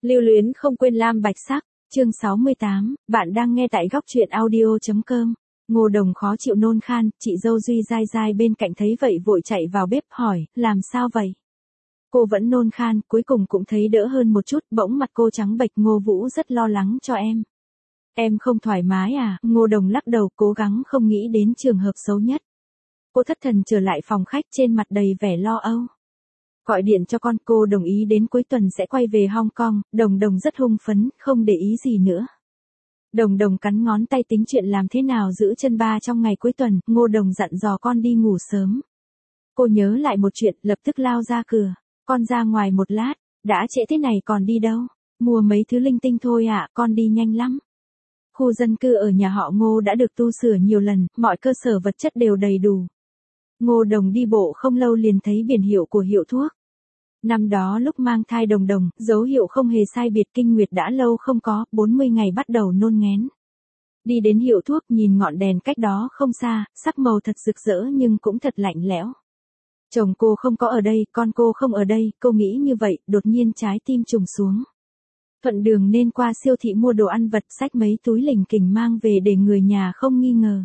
Lưu luyến không quên lam bạch sắc, chương 68, bạn đang nghe tại góc truyện audio.com. Ngô Đồng khó chịu nôn khan, chị dâu Duy dai dai bên cạnh thấy vậy vội chạy vào bếp hỏi, làm sao vậy? Cô vẫn nôn khan, cuối cùng cũng thấy đỡ hơn một chút, bỗng mặt cô trắng bệch. Ngô Vũ rất lo lắng cho em. Em không thoải mái à? Ngô Đồng lắc đầu cố gắng không nghĩ đến trường hợp xấu nhất. Cô thất thần trở lại phòng khách trên mặt đầy vẻ lo âu. Gọi điện cho con, cô đồng ý đến cuối tuần sẽ quay về Hong Kong. Đồng Đồng rất hưng phấn, không để ý gì nữa. Đồng Đồng cắn ngón tay tính chuyện làm thế nào giữ chân ba trong ngày cuối tuần. Ngô Đồng dặn dò con đi ngủ sớm. Cô nhớ lại một chuyện, lập tức lao ra cửa. Con ra ngoài một lát, đã trễ thế này còn đi đâu? Mua mấy thứ linh tinh thôi ạ, con đi nhanh lắm. Khu dân cư ở nhà họ Ngô đã được tu sửa nhiều lần, mọi cơ sở vật chất đều đầy đủ. Ngô Đồng đi bộ không lâu liền thấy biển hiệu của hiệu thuốc. Năm đó lúc mang thai Đồng Đồng, dấu hiệu không hề sai biệt, kinh nguyệt đã lâu không có, 40 ngày bắt đầu nôn nghén. Đi đến hiệu thuốc nhìn ngọn đèn cách đó không xa, sắc màu thật rực rỡ nhưng cũng thật lạnh lẽo. Chồng cô không có ở đây, con cô không ở đây, cô nghĩ như vậy, đột nhiên trái tim trùng xuống. Thuận đường nên qua siêu thị mua đồ ăn vật, xách mấy túi lỉnh kỉnh mang về để người nhà không nghi ngờ.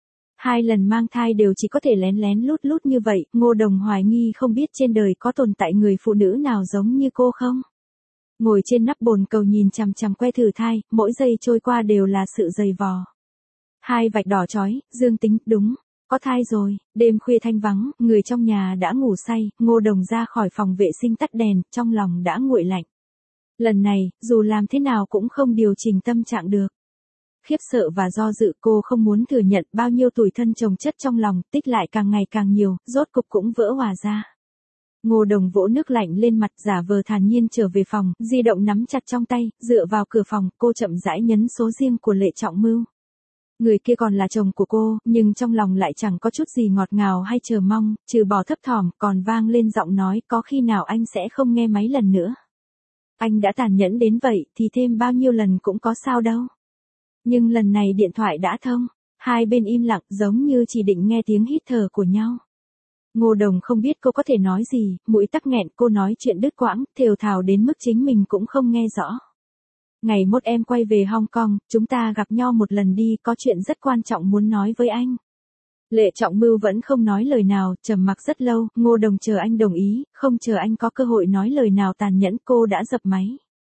2 lần mang thai đều chỉ có thể lén lén lút lút như vậy, Ngô Đồng hoài nghi không biết trên đời có tồn tại người phụ nữ nào giống như cô không. Ngồi trên nắp bồn cầu nhìn chằm chằm que thử thai, mỗi giây trôi qua đều là sự dày vò. 2 vạch đỏ chói, dương tính, đúng, có thai rồi. Đêm khuya thanh vắng, người trong nhà đã ngủ say, Ngô Đồng ra khỏi phòng vệ sinh tắt đèn, trong lòng đã nguội lạnh. Lần này, dù làm thế nào cũng không điều chỉnh tâm trạng được. Khiếp sợ và do dự, cô không muốn thừa nhận bao nhiêu tủi thân chồng chất trong lòng, tích lại càng ngày càng nhiều, rốt cục cũng vỡ òa ra. Ngô Đồng vỗ nước lạnh lên mặt, giả vờ thản nhiên trở về phòng, di động nắm chặt trong tay, dựa vào cửa phòng, cô chậm rãi nhấn số riêng của Lệ Trọng Mưu. Người kia còn là chồng của cô, nhưng trong lòng lại chẳng có chút gì ngọt ngào hay chờ mong, trừ bỏ thấp thỏm, còn vang lên giọng nói, có khi nào anh sẽ không nghe máy lần nữa. Anh đã tàn nhẫn đến vậy, thì thêm bao nhiêu lần cũng có sao đâu. Nhưng lần này điện thoại đã thông, hai bên im lặng giống như chỉ định nghe tiếng hít thở của nhau. Ngô Đồng không biết cô có thể nói gì, mũi tắc nghẹn, cô nói chuyện đứt quãng, thều thào đến mức chính mình cũng không nghe rõ. Ngày mốt em quay về Hong Kong, chúng ta gặp nhau một lần đi, có chuyện rất quan trọng muốn nói với anh. Lệ Trọng Mưu vẫn không nói lời nào, trầm mặc rất lâu, Ngô Đồng chờ anh đồng ý, không chờ anh có cơ hội nói lời nào tàn nhẫn, cô đã dập máy.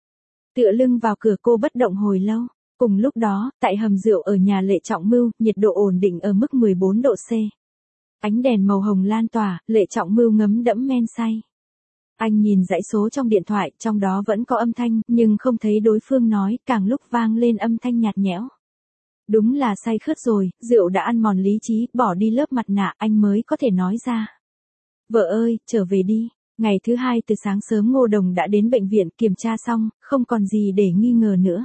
Tựa lưng vào cửa cô bất động hồi lâu. Cùng lúc đó, tại hầm rượu ở nhà Lệ Trọng Mưu, nhiệt độ ổn định ở mức 14 độ C. Ánh đèn màu hồng lan tỏa, Lệ Trọng Mưu ngấm đẫm men say. Anh nhìn dãy số trong điện thoại, trong đó vẫn có âm thanh, nhưng không thấy đối phương nói, càng lúc vang lên âm thanh nhạt nhẽo. Đúng là say khướt rồi, rượu đã ăn mòn lý trí, bỏ đi lớp mặt nạ, anh mới có thể nói ra. Vợ ơi, trở về đi. Ngày thứ 2 từ sáng sớm Ngô Đồng đã đến bệnh viện, kiểm tra xong, không còn gì để nghi ngờ nữa.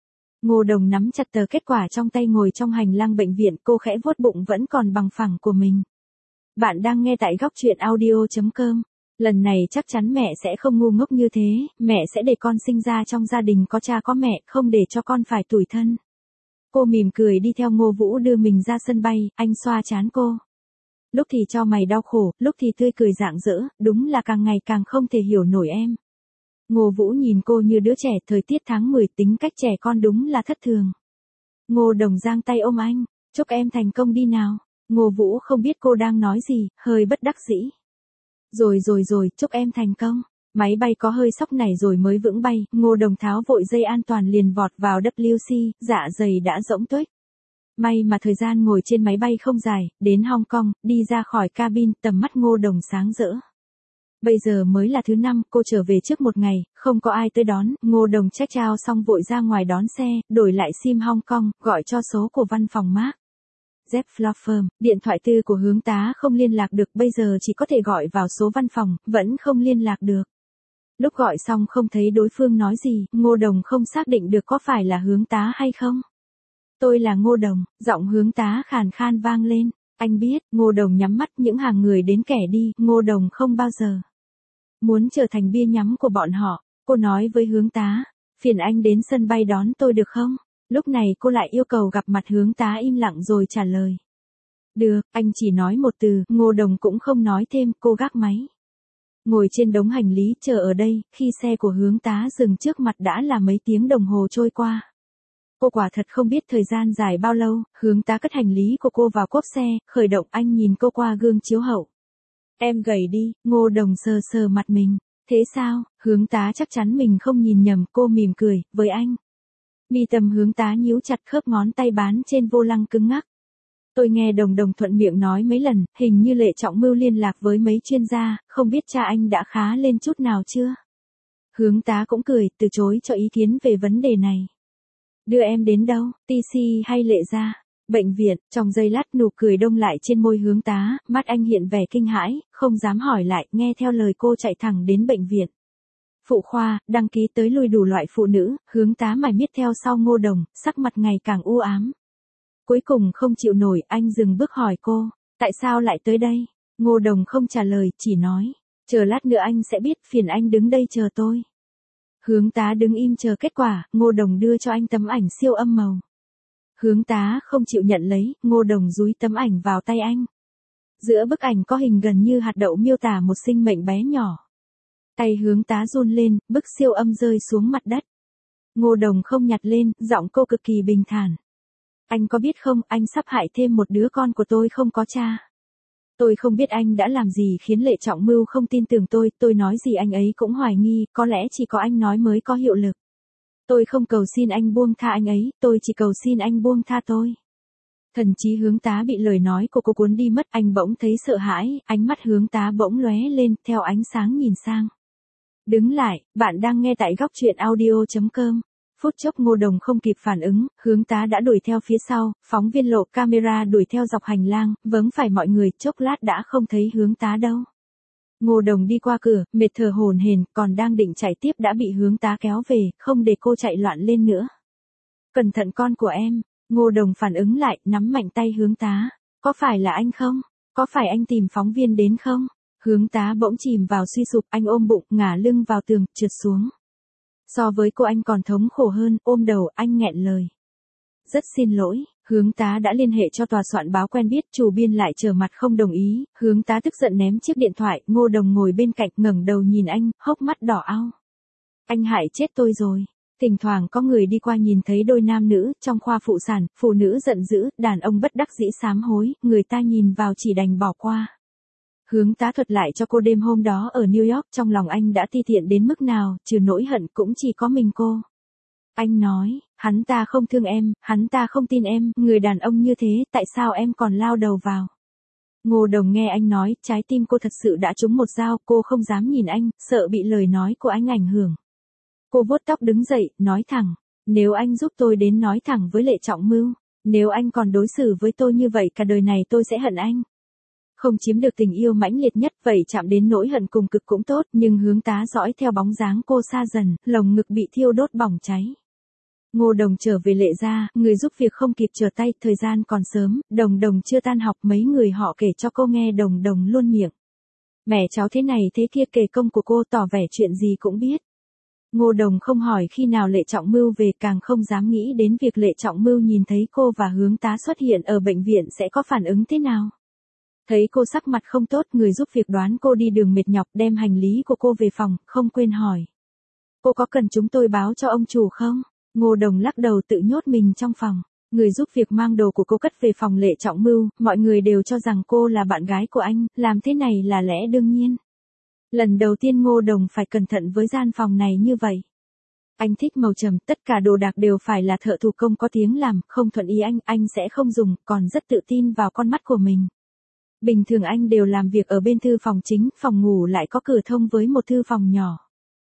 Ngô Đồng nắm chặt tờ kết quả trong tay, ngồi trong hành lang bệnh viện, cô khẽ vuốt bụng vẫn còn bằng phẳng của mình. Bạn đang nghe tại góc truyện audio.com. Lần này chắc chắn mẹ sẽ không ngu ngốc như thế, mẹ sẽ để con sinh ra trong gia đình có cha có mẹ, không để cho con phải tủi thân. Cô mỉm cười đi theo Ngô Vũ đưa mình ra sân bay, anh xoa trán cô. Lúc thì cho mày đau khổ, lúc thì tươi cười rạng rỡ, đúng là càng ngày càng không thể hiểu nổi em. Ngô Vũ nhìn cô như đứa trẻ, thời tiết tháng 10, tính cách trẻ con đúng là thất thường. Ngô Đồng giang tay ôm anh, chúc em thành công đi nào. Ngô Vũ không biết cô đang nói gì, hơi bất đắc dĩ. Rồi, chúc em thành công. Máy bay có hơi sóc này rồi mới vững bay, Ngô Đồng tháo vội dây an toàn liền vọt vào WC, dạ dày đã rỗng tuếch. May mà thời gian ngồi trên máy bay không dài, đến Hong Kong, đi ra khỏi cabin, tầm mắt Ngô Đồng sáng rỡ. Bây giờ mới là thứ 5, cô trở về trước một ngày, không có ai tới đón, Ngô Đồng check out xong vội ra ngoài đón xe, đổi lại sim Hong Kong, gọi cho số của văn phòng Mark. Z Law Firm, điện thoại tư của hướng tá không liên lạc được, bây giờ chỉ có thể gọi vào số văn phòng, vẫn không liên lạc được. Lúc gọi xong không thấy đối phương nói gì, Ngô Đồng không xác định được có phải là hướng tá hay không. Tôi là Ngô Đồng, giọng hướng tá khàn khan vang lên. Anh biết, Ngô Đồng nhắm mắt, những hàng người đến kẻ đi, Ngô Đồng không bao giờ muốn trở thành bia nhắm của bọn họ. Cô nói với hướng tá, phiền anh đến sân bay đón tôi được không? Lúc này cô lại yêu cầu gặp mặt, hướng tá im lặng rồi trả lời. Được, anh chỉ nói một từ, Ngô Đồng cũng không nói thêm, cô gác máy. Ngồi trên đống hành lý chờ ở đây, khi xe của hướng tá dừng trước mặt đã là mấy tiếng đồng hồ trôi qua. Cô quả thật không biết thời gian dài bao lâu, hướng tá cất hành lý của cô vào cốp xe, khởi động. Anh nhìn cô qua gương chiếu hậu. Em gầy đi, Ngô Đồng sờ sờ mặt mình. Thế sao, hướng tá chắc chắn mình không nhìn nhầm, cô mỉm cười, với anh. Mi tâm hướng tá nhíu chặt, khớp ngón tay bán trên vô lăng cứng ngắc. Tôi nghe Đồng Đồng thuận miệng nói mấy lần, hình như Lệ Trọng Mưu liên lạc với mấy chuyên gia, không biết cha anh đã khá lên chút nào chưa? Hướng tá cũng cười, từ chối cho ý kiến về vấn đề này. Đưa em đến đâu, TC hay Lệ gia? Bệnh viện. Trong giây lát nụ cười đông lại trên môi hướng tá, mắt anh hiện vẻ kinh hãi, không dám hỏi lại, nghe theo lời cô chạy thẳng đến bệnh viện. Phụ khoa, đăng ký tới lui đủ loại phụ nữ, hướng tá mải miết theo sau Ngô Đồng, sắc mặt ngày càng u ám. Cuối cùng không chịu nổi, anh dừng bước hỏi cô, tại sao lại tới đây? Ngô Đồng không trả lời, chỉ nói, chờ lát nữa anh sẽ biết, phiền anh đứng đây chờ tôi. Hướng tá đứng im chờ kết quả, Ngô Đồng đưa cho anh tấm ảnh siêu âm màu. Hướng tá không chịu nhận lấy, Ngô Đồng dúi tấm ảnh vào tay anh. Giữa bức ảnh có hình gần như hạt đậu miêu tả một sinh mệnh bé nhỏ. Tay hướng tá run lên, bức siêu âm rơi xuống mặt đất. Ngô Đồng không nhặt lên, giọng cô cực kỳ bình thản. Anh có biết không, anh sắp hại thêm một đứa con của tôi không có cha. Tôi không biết anh đã làm gì khiến Lệ Trọng Mưu không tin tưởng tôi nói gì anh ấy cũng hoài nghi, có lẽ chỉ có anh nói mới có hiệu lực. Tôi không cầu xin anh buông tha anh ấy, tôi chỉ cầu xin anh buông tha tôi. Thần trí hướng tá bị lời nói của cô cuốn đi mất, anh bỗng thấy sợ hãi, ánh mắt hướng tá bỗng lóe lên, theo ánh sáng nhìn sang. Đứng lại, bạn đang nghe tại góc truyện audio.com. Phút chốc Ngô Đồng không kịp phản ứng, hướng tá đã đuổi theo phía sau, phóng viên lộ camera đuổi theo dọc hành lang, vướng phải mọi người, chốc lát đã không thấy hướng tá đâu. Ngô Đồng đi qua cửa, mệt thở hổn hển, còn đang định chạy tiếp đã bị hướng tá kéo về, không để cô chạy loạn lên nữa. Cẩn thận con của em. Ngô Đồng phản ứng lại, nắm mạnh tay hướng tá. Có phải là anh không? Có phải anh tìm phóng viên đến không? Hướng tá bỗng chìm vào suy sụp, anh ôm bụng, ngả lưng vào tường, trượt xuống. So với cô anh còn thống khổ hơn, ôm đầu, anh nghẹn lời. Rất xin lỗi, hướng tá đã liên hệ cho tòa soạn báo quen biết, chủ biên lại trở mặt không đồng ý, hướng tá tức giận ném chiếc điện thoại, Ngô Đồng ngồi bên cạnh ngẩng đầu nhìn anh, hốc mắt đỏ ao. Anh hại chết tôi rồi. Thỉnh thoảng có người đi qua nhìn thấy đôi nam nữ, trong khoa phụ sản, phụ nữ giận dữ, đàn ông bất đắc dĩ sám hối, người ta nhìn vào chỉ đành bỏ qua. Hướng tá thuật lại cho cô đêm hôm đó ở New York, trong lòng anh đã ti tiện đến mức nào, trừ nỗi hận cũng chỉ có mình cô. Anh nói, hắn ta không thương em, hắn ta không tin em, người đàn ông như thế, tại sao em còn lao đầu vào? Ngô Đồng nghe anh nói, trái tim cô thật sự đã trúng một dao, cô không dám nhìn anh, sợ bị lời nói của anh ảnh hưởng. Cô vuốt tóc đứng dậy, nói thẳng, nếu anh giúp tôi đến nói thẳng với Lệ Trọng Mưu, nếu anh còn đối xử với tôi như vậy cả đời này tôi sẽ hận anh. Không chiếm được tình yêu mãnh liệt nhất, vậy chạm đến nỗi hận cùng cực cũng tốt, nhưng hướng tá dõi theo bóng dáng cô xa dần, lồng ngực bị thiêu đốt bỏng cháy. Ngô Đồng trở về Lệ gia, người giúp việc không kịp trở tay, thời gian còn sớm, Đồng Đồng chưa tan học, mấy người họ kể cho cô nghe, Đồng Đồng luôn miệng. Mẹ cháu thế này thế kia, kể công của cô, tỏ vẻ chuyện gì cũng biết. Ngô Đồng không hỏi khi nào Lệ Trọng Mưu về, càng không dám nghĩ đến việc Lệ Trọng Mưu nhìn thấy cô và hướng tá xuất hiện ở bệnh viện sẽ có phản ứng thế nào. Thấy cô sắc mặt không tốt, người giúp việc đoán cô đi đường mệt nhọc, đem hành lý của cô về phòng, không quên hỏi. Cô có cần chúng tôi báo cho ông chủ không? Ngô Đồng lắc đầu tự nhốt mình trong phòng. Người giúp việc mang đồ của cô cất về phòng Lệ Trọng Mưu, mọi người đều cho rằng cô là bạn gái của anh, làm thế này là lẽ đương nhiên. Lần đầu tiên Ngô Đồng phải cẩn thận với gian phòng này như vậy. Anh thích màu trầm, tất cả đồ đạc đều phải là thợ thủ công có tiếng làm, không thuận ý anh sẽ không dùng, còn rất tự tin vào con mắt của mình. Bình thường anh đều làm việc ở bên thư phòng chính, phòng ngủ lại có cửa thông với một thư phòng nhỏ.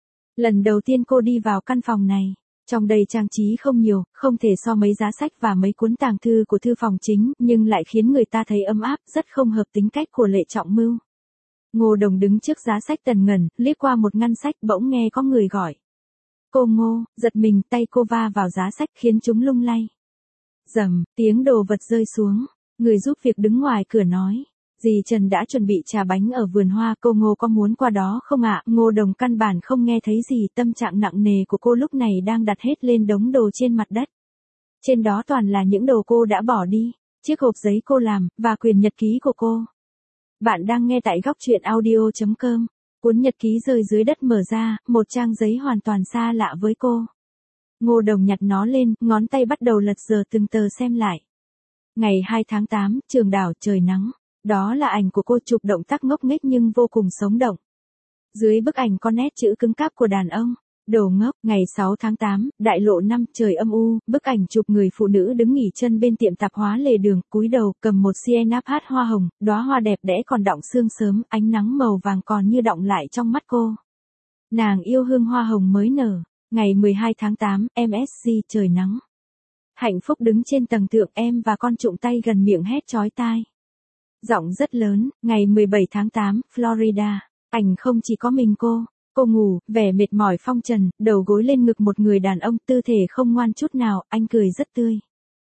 Lần đầu tiên cô đi vào căn phòng này, trong đây trang trí không nhiều, không thể so mấy giá sách và mấy cuốn tàng thư của thư phòng chính, nhưng lại khiến người ta thấy ấm áp, rất không hợp tính cách của Lệ Trọng Mưu. Ngô Đồng đứng trước giá sách tần ngần, liếc qua một ngăn sách, bỗng nghe có người gọi. Cô Ngô, giật mình, tay cô va vào giá sách khiến chúng lung lay. Rầm, tiếng đồ vật rơi xuống, người giúp việc đứng ngoài cửa nói. Dì Trần đã chuẩn bị trà bánh ở vườn hoa, cô Ngô có muốn qua đó không ạ? Ngô Đồng căn bản không nghe thấy gì, tâm trạng nặng nề của cô lúc này đang đặt hết lên đống đồ trên mặt đất. Trên đó toàn là những đồ cô đã bỏ đi, chiếc hộp giấy cô làm, và quyển nhật ký của cô. Bạn đang nghe tại góc truyện audio.com. Cuốn nhật ký rơi dưới đất mở ra, một trang giấy hoàn toàn xa lạ với cô. Ngô Đồng nhặt nó lên, ngón tay bắt đầu lật dở từng tờ xem lại. Ngày 2 tháng 8, Trường Đảo, trời nắng. Đó là ảnh của cô chụp động tác ngốc nghếch nhưng vô cùng sống động. Dưới bức ảnh có nét chữ cứng cáp của đàn ông. Đồ ngốc, ngày 6 tháng 8, đại lộ 5, trời âm u, bức ảnh chụp người phụ nữ đứng nghỉ chân bên tiệm tạp hóa lề đường, cúi đầu, cầm một CNAP hát hoa hồng, đóa hoa đẹp đẽ còn đọng sương sớm, ánh nắng màu vàng còn như đọng lại trong mắt cô. Nàng yêu hương hoa hồng mới nở. Ngày 12 tháng 8, MSG, trời nắng. Hạnh Phúc đứng trên tầng thượng, em và con trụng tay gần miệng hét chói tai. Giọng rất lớn, ngày 17 tháng 8, Florida. Ảnh không chỉ có mình cô ngủ, vẻ mệt mỏi phong trần, đầu gối lên ngực một người đàn ông, tư thể không ngoan chút nào, anh cười rất tươi.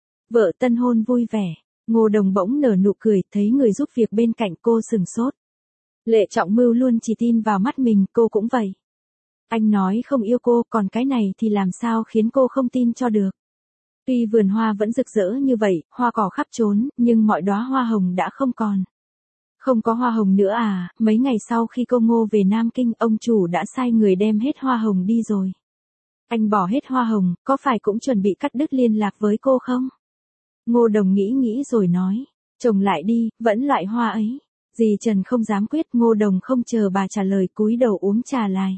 Vợ tân hôn vui vẻ, Ngô Đồng bỗng nở nụ cười, thấy người giúp việc bên cạnh cô sừng sốt. Lệ Trọng Mưu luôn chỉ tin vào mắt mình, cô cũng vậy. Anh nói không yêu cô, còn cái này thì làm sao khiến cô không tin cho được. Tuy vườn hoa vẫn rực rỡ như vậy, hoa cỏ khắp trốn, nhưng mọi đóa hoa hồng đã không còn. Không có hoa hồng nữa à, mấy ngày sau khi cô Ngô về Nam Kinh, ông chủ đã sai người đem hết hoa hồng đi rồi. Anh bỏ hết hoa hồng, có phải cũng chuẩn bị cắt đứt liên lạc với cô không? Ngô Đồng nghĩ rồi nói, trồng lại đi, vẫn loại hoa ấy. Dì Trần không dám quyết, Ngô Đồng không chờ bà trả lời, cúi đầu uống trà lại.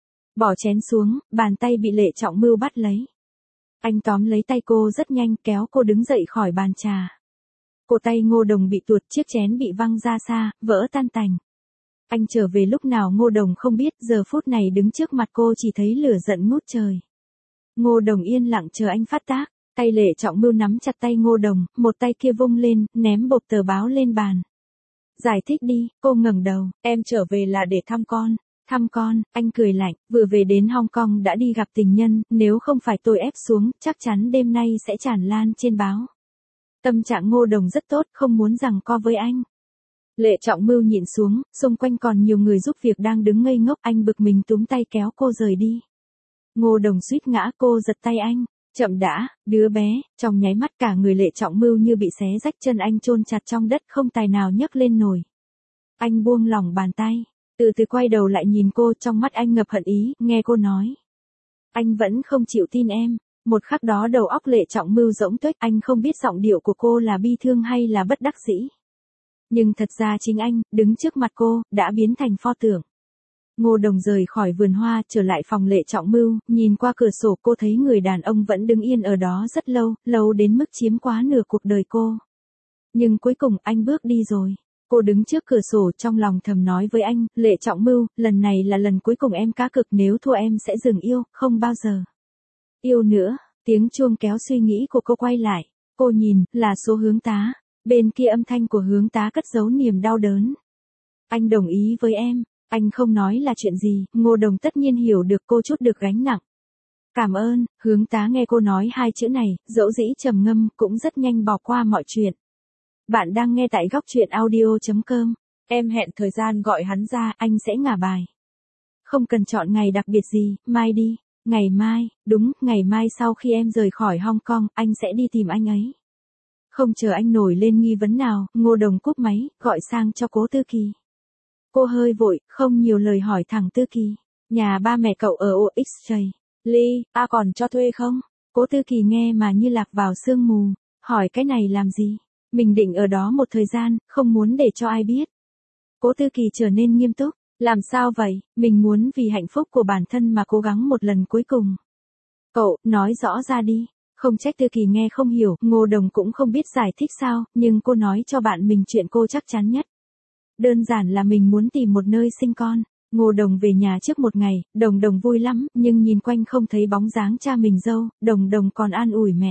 Bỏ chén xuống, bàn tay bị Lệ Trọng Mưu bắt lấy. Anh tóm lấy tay cô rất nhanh, kéo cô đứng dậy khỏi bàn trà. Cổ tay Ngô Đồng bị tuột, chiếc chén bị văng ra xa, vỡ tan tành. Anh trở về lúc nào Ngô Đồng không biết, giờ phút này đứng trước mặt cô chỉ thấy lửa giận ngút trời. Ngô Đồng yên lặng chờ anh phát tác, tay Lệ Trọng Mưu nắm chặt tay Ngô Đồng, một tay kia vung lên, ném bộp tờ báo lên bàn. Giải thích đi, cô ngẩng đầu, em trở về là để thăm con. Thăm con, anh cười lạnh, vừa về đến Hong Kong đã đi gặp tình nhân, nếu không phải tôi ép xuống, chắc chắn đêm nay sẽ tràn lan trên báo. Tâm trạng Ngô Đồng rất tốt, không muốn giằng co với anh. Lệ Trọng Mưu nhìn xuống, xung quanh còn nhiều người giúp việc đang đứng ngây ngốc, anh bực mình túm tay kéo cô rời đi. Ngô Đồng suýt ngã, cô giật tay anh, chậm đã, đứa bé, trong nháy mắt cả người Lệ Trọng Mưu như bị xé rách, chân anh chôn chặt trong đất không tài nào nhấc lên nổi. Anh buông lỏng bàn tay, từ từ quay đầu lại nhìn cô, trong mắt anh ngập hận ý, nghe cô nói. Anh vẫn không chịu tin em. Một khắc đó đầu óc Lệ Trọng Mưu rỗng tuếch, anh không biết giọng điệu của cô là bi thương hay là bất đắc dĩ. Nhưng thật ra chính anh, đứng trước mặt cô, đã biến thành pho tượng. Ngô Đồng rời khỏi vườn hoa, trở lại phòng Lệ Trọng Mưu, nhìn qua cửa sổ cô thấy người đàn ông vẫn đứng yên ở đó rất lâu, lâu đến mức chiếm quá nửa cuộc đời cô. Nhưng cuối cùng anh bước đi rồi. Cô đứng trước cửa sổ trong lòng thầm nói với anh, Lệ Trọng Mưu, lần này là lần cuối cùng em cá cược, nếu thua em sẽ dừng yêu, không bao giờ yêu nữa. Tiếng chuông kéo suy nghĩ của cô quay lại. Cô nhìn, là số Hướng Tá. Bên kia âm thanh của Hướng Tá cất giấu niềm đau đớn. Anh đồng ý với em. Anh không nói là chuyện gì, Ngô Đồng tất nhiên hiểu được cô chút được gánh nặng. Cảm ơn, Hướng Tá nghe cô nói hai chữ này, dẫu dĩ trầm ngâm, cũng rất nhanh bỏ qua mọi chuyện. Bạn đang nghe tại góc truyện audio.com. Em hẹn thời gian gọi hắn ra, anh sẽ ngả bài. Không cần chọn ngày đặc biệt gì, mai đi. Ngày mai, đúng, ngày mai sau khi em rời khỏi Hong Kong, anh sẽ đi tìm anh ấy. Không chờ anh nổi lên nghi vấn nào, Ngô Đồng cúp máy, gọi sang cho Cố Tư Kỳ. Cô hơi vội, không nhiều lời hỏi thẳng Tư Kỳ. Nhà ba mẹ cậu ở OXJ. Ly, còn cho thuê không? Cố Tư Kỳ nghe mà như lạc vào sương mù. Hỏi cái này làm gì? Mình định ở đó một thời gian, không muốn để cho ai biết. Cố Tư Kỳ trở nên nghiêm túc. Làm sao vậy, mình muốn vì hạnh phúc của bản thân mà cố gắng một lần cuối cùng. Cậu, nói rõ ra đi. Không trách Tư Kỳ nghe không hiểu, Ngô Đồng cũng không biết giải thích sao, nhưng cô nói cho bạn mình chuyện cô chắc chắn nhất. Đơn giản là mình muốn tìm một nơi sinh con. Ngô Đồng về nhà trước một ngày, Đồng Đồng vui lắm, nhưng nhìn quanh không thấy bóng dáng cha mình dâu, Đồng Đồng còn an ủi mẹ.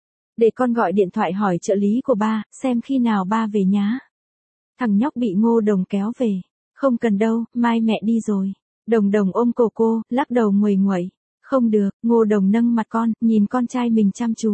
Để con gọi điện thoại hỏi trợ lý của ba, xem khi nào ba về nhá. Thằng nhóc bị Ngô Đồng kéo về. Không cần đâu, mai mẹ đi rồi. Đồng Đồng ôm cổ cô, lắc đầu nguầy nguậy. Không được, Ngô Đồng nâng mặt con, nhìn con trai mình chăm chú.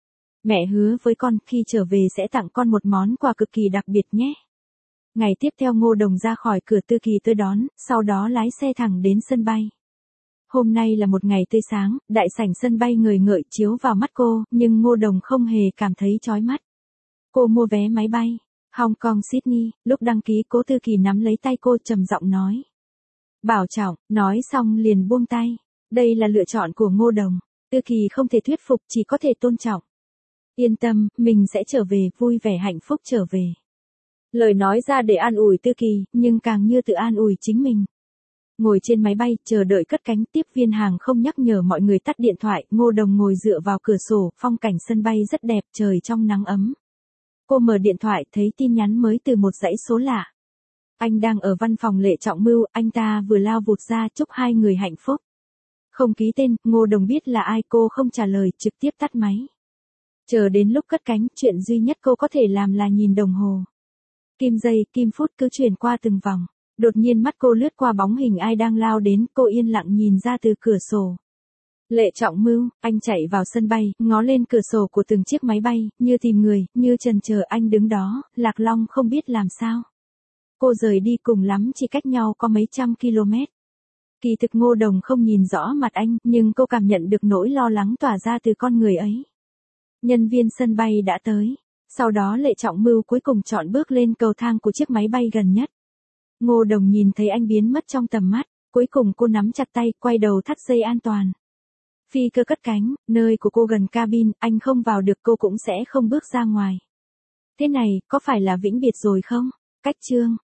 Mẹ hứa với con, khi trở về sẽ tặng con một món quà cực kỳ đặc biệt nhé. Ngày tiếp theo Ngô Đồng ra khỏi cửa, Tư Kỳ tới đón, sau đó lái xe thẳng đến sân bay. Hôm nay là một ngày tươi sáng, đại sảnh sân bay ngời ngợi chiếu vào mắt cô, nhưng Ngô Đồng không hề cảm thấy chói mắt. Cô mua vé máy bay. Hong Kong Sydney, lúc đăng ký Cố Tư Kỳ nắm lấy tay cô trầm giọng nói. Bảo trọng, nói xong liền buông tay. Đây là lựa chọn của Ngô Đồng. Tư Kỳ không thể thuyết phục, chỉ có thể tôn trọng. Yên tâm, mình sẽ trở về, vui vẻ hạnh phúc trở về. Lời nói ra để an ủi Tư Kỳ, nhưng càng như tự an ủi chính mình. Ngồi trên máy bay, chờ đợi cất cánh, tiếp viên hàng không nhắc nhở mọi người tắt điện thoại, Ngô Đồng ngồi dựa vào cửa sổ, phong cảnh sân bay rất đẹp, trời trong nắng ấm. Cô mở điện thoại, thấy tin nhắn mới từ một dãy số lạ. Anh đang ở văn phòng Lệ Trọng Mưu, anh ta vừa lao vụt ra chúc hai người hạnh phúc. Không ký tên, Ngô Đồng biết là ai, cô không trả lời, trực tiếp tắt máy. Chờ đến lúc cất cánh, chuyện duy nhất cô có thể làm là nhìn đồng hồ. Kim giây, kim phút cứ chuyển qua từng vòng. Đột nhiên mắt cô lướt qua bóng hình ai đang lao đến, cô yên lặng nhìn ra từ cửa sổ. Lệ Trọng Mưu, anh chạy vào sân bay, ngó lên cửa sổ của từng chiếc máy bay, như tìm người, như chần chờ anh đứng đó, Lạc Long không biết làm sao. Cô rời đi cùng lắm chỉ cách nhau có mấy trăm km. Kỳ thực Ngô Đồng không nhìn rõ mặt anh, nhưng cô cảm nhận được nỗi lo lắng tỏa ra từ con người ấy. Nhân viên sân bay đã tới. Sau đó Lệ Trọng Mưu cuối cùng chọn bước lên cầu thang của chiếc máy bay gần nhất. Ngô Đồng nhìn thấy anh biến mất trong tầm mắt, cuối cùng cô nắm chặt tay, quay đầu thắt dây an toàn. Phi cơ cất cánh, nơi của cô gần cabin, anh không vào được, cô cũng sẽ không bước ra ngoài. Thế này, có phải là vĩnh biệt rồi không? Cách chương